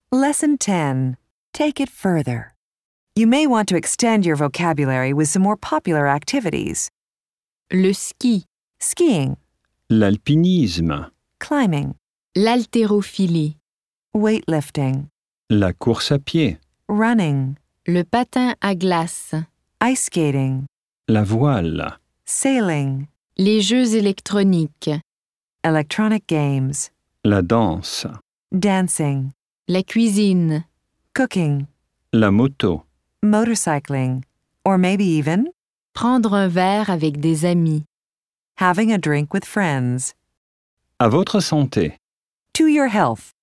Lesson 10. Take it further. You may want to extend your vocabulary with some more popular activities. Le ski, Skiing, l'alpinisme, climbing, l'haltérophilie, weightlifting, la course à pied, running, le patin à glace, ice skating, la voile, sailing, les jeux électroniques, electronic games, la danse, dancing, la cuisine, cooking, la moto, motorcycling, or maybe even prendre un verre avec des amis. having a drink with friends. à votre santé. To your health.